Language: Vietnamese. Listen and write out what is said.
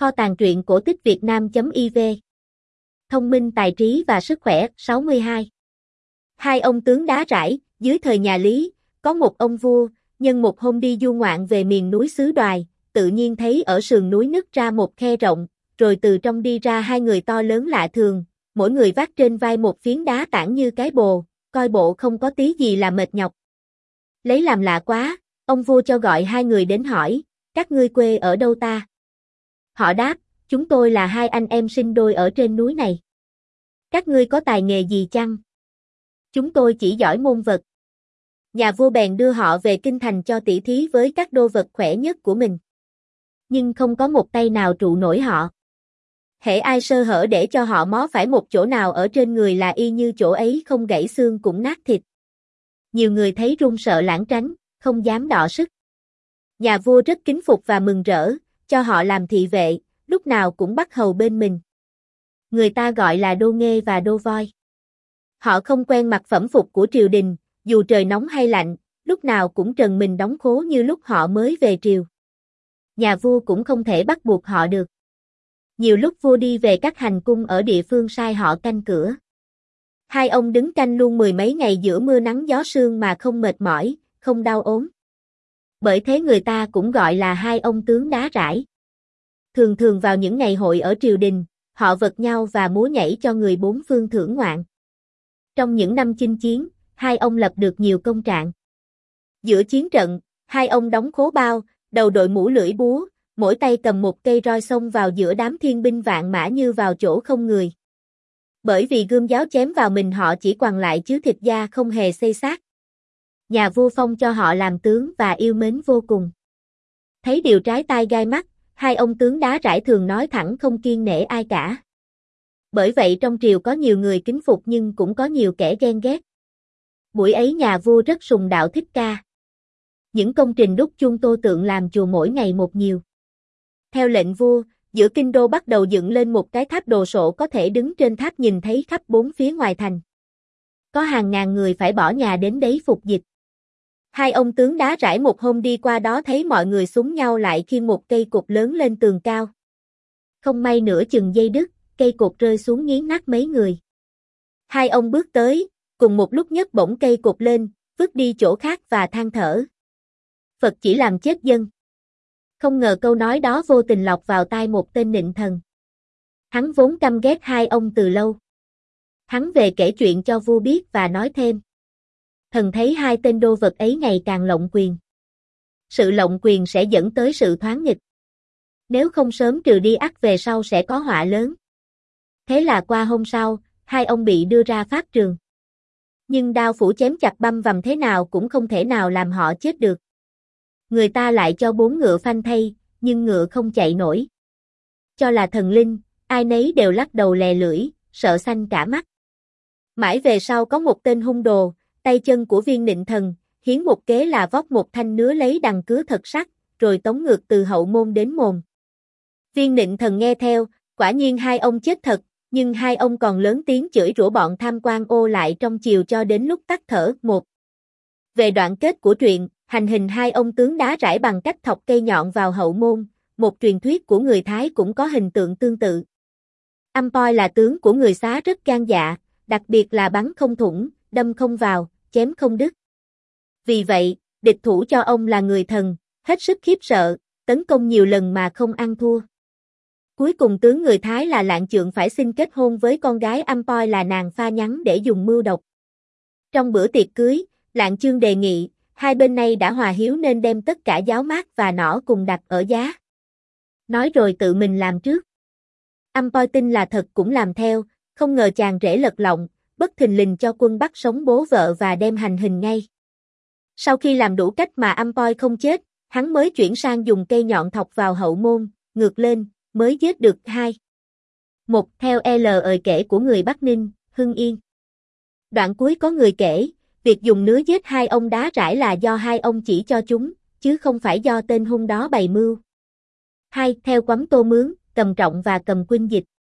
Kho tàng truyện cổ tích Việt Nam.IV Thông minh tài trí và sức khỏe 62. Hai ông tướng đá rải, dưới thời nhà Lý, có một ông vua, nhân một hôm đi du ngoạn về miền núi xứ Đoài, tự nhiên thấy ở sườn núi nứt ra một khe rộng, rồi từ trong đi ra hai người to lớn lạ thường, mỗi người vác trên vai một phiến đá tảng như cái bồ, coi bộ không có tí gì là mệt nhọc. Lấy làm lạ quá, ông vua cho gọi hai người đến hỏi, các ngươi quê ở đâu ta? Họ đáp, chúng tôi là hai anh em sinh đôi ở trên núi này. Các ngươi có tài nghề gì chăng? Chúng tôi chỉ giỏi môn vật. Nhà vua bèn đưa họ về kinh thành cho tỉ thí với các đô vật khỏe nhất của mình. Nhưng không có một tay nào trụ nổi họ. Hễ ai sơ hở để cho họ mó phải một chỗ nào ở trên người là y như chỗ ấy không gãy xương cũng nát thịt. Nhiều người thấy run sợ lảng tránh, không dám đọ sức. Nhà vua rất kính phục và mừng rỡ, cho họ làm thị vệ, lúc nào cũng bắt hầu bên mình. Người ta gọi là đô nghê và đô voi. Họ không quen mặc phẩm phục của triều đình, dù trời nóng hay lạnh, lúc nào cũng trần mình đóng khố như lúc họ mới về triều. Nhà vua cũng không thể bắt buộc họ được. Nhiều lúc vua đi về các hành cung ở địa phương sai họ canh cửa. Hai ông đứng canh luôn mười mấy ngày giữa mưa nắng gió sương mà không mệt mỏi, không đau ốm. Bởi thế người ta cũng gọi là hai ông tướng đá rải. Thường thường vào những ngày hội ở triều đình, họ vật nhau và múa nhảy cho người bốn phương thưởng ngoạn. Trong những năm chinh chiến, hai ông lập được nhiều công trạng. Giữa chiến trận, hai ông đóng khố bao, đầu đội mũ lưỡi búa, mỗi tay cầm một cây roi xông vào giữa đám thiên binh vạn mã như vào chỗ không người. Bởi vì gươm giáo chém vào mình họ chỉ quằn lại chứ thịt da không hề xây xát. Nhà vua phong cho họ làm tướng và yêu mến vô cùng. Thấy điều trái tai gai mắt, hai ông tướng đá rải thường nói thẳng không kiêng nể ai cả. Bởi vậy trong triều có nhiều người kính phục nhưng cũng có nhiều kẻ ghen ghét. Buổi ấy nhà vua rất sùng đạo Thích Ca. Những công trình đúc chuông tô tượng làm chùa mỗi ngày một nhiều. Theo lệnh vua, giữa kinh đô bắt đầu dựng lên một cái tháp đồ sộ có thể đứng trên tháp nhìn thấy khắp bốn phía ngoài thành. Có hàng ngàn người phải bỏ nhà đến đấy phục dịch. Hai ông tướng đá rải một hôm đi qua đó thấy mọi người xúm nhau lại khiêng một cây cột lớn lên tường cao. Không may nửa chừng dây đứt, cây cột rơi xuống nghiến nát mấy người. Hai ông bước tới, cùng một lúc nhấc bổng cây cột lên, vứt đi chỗ khác và than thở. Phật chỉ làm chết dân. Không ngờ câu nói đó vô tình lọt vào tai một tên nịnh thần. Hắn vốn căm ghét hai ông từ lâu. Hắn về kể chuyện cho vua biết và nói thêm. Thần thấy hai tên đô vật ấy ngày càng lộng quyền. Sự lộng quyền sẽ dẫn tới sự thoáng nghịch. Nếu không sớm trừ đi ắt về sau sẽ có họa lớn. Thế là qua hôm sau, hai ông bị đưa ra pháp trường. Nhưng đao phủ chém chặt băm vằm thế nào cũng không thể nào làm họ chết được. Người ta lại cho 4 ngựa phanh thay, nhưng ngựa không chạy nổi. Cho là thần linh, ai nấy đều lắc đầu lè lưỡi, sợ xanh cả mắt. Mãi về sau có một tên hung đồ, tay chân của viên nịnh thần, hiến một kế là vóc một thanh nứa lấy đằng cứa thật sắc, rồi tống ngược từ hậu môn đến mồm. Viên nịnh thần nghe theo, quả nhiên hai ông chết thật, nhưng hai ông còn lớn tiếng chửi rủa bọn tham quan ô lại trong chiều cho đến lúc tắt thở. Một. Về đoạn kết của truyện, hành hình hai ông tướng đá rải bằng cách thọc cây nhọn vào hậu môn, một truyền thuyết của người Thái cũng có hình tượng tương tự. Ampoi là tướng của người Xá rất gan dạ, đặc biệt là bắn không thủng, đâm không vào, chém không đứt. Vì vậy, địch thủ cho ông là người thần, hết sức khiếp sợ, tấn công nhiều lần mà không ăn thua. Cuối cùng tướng người Thái là Lạng Chượng phải xin kết hôn với con gái Ampoi là nàng Pha Nhắn để dùng mưu độc. Trong bữa tiệc cưới, Lạng Chương đề nghị, hai bên này đã hòa hiếu nên đem tất cả giáo mát và nỏ cùng đặt ở giá. Nói rồi tự mình làm trước. Ampoi tin là thật cũng làm theo, không ngờ chàng rể lật lọng, bất thình lình cho quân bắt sống bố vợ và đem hành hình ngay. Sau khi làm đủ cách mà Ampoi không chết, hắn mới chuyển sang dùng cây nhọn thọc vào hậu môn, ngược lên, mới giết được hai. Một theo lời kể của người Bắc Ninh, Hưng Yên. Đoạn cuối có người kể, việc dùng nứa giết hai ông đá rải là do hai ông chỉ cho chúng, chứ không phải do tên hung đó bày mưu. Hai theo Quắm Tô Mướn, Cầm Trọng và Cầm Quynh dịch.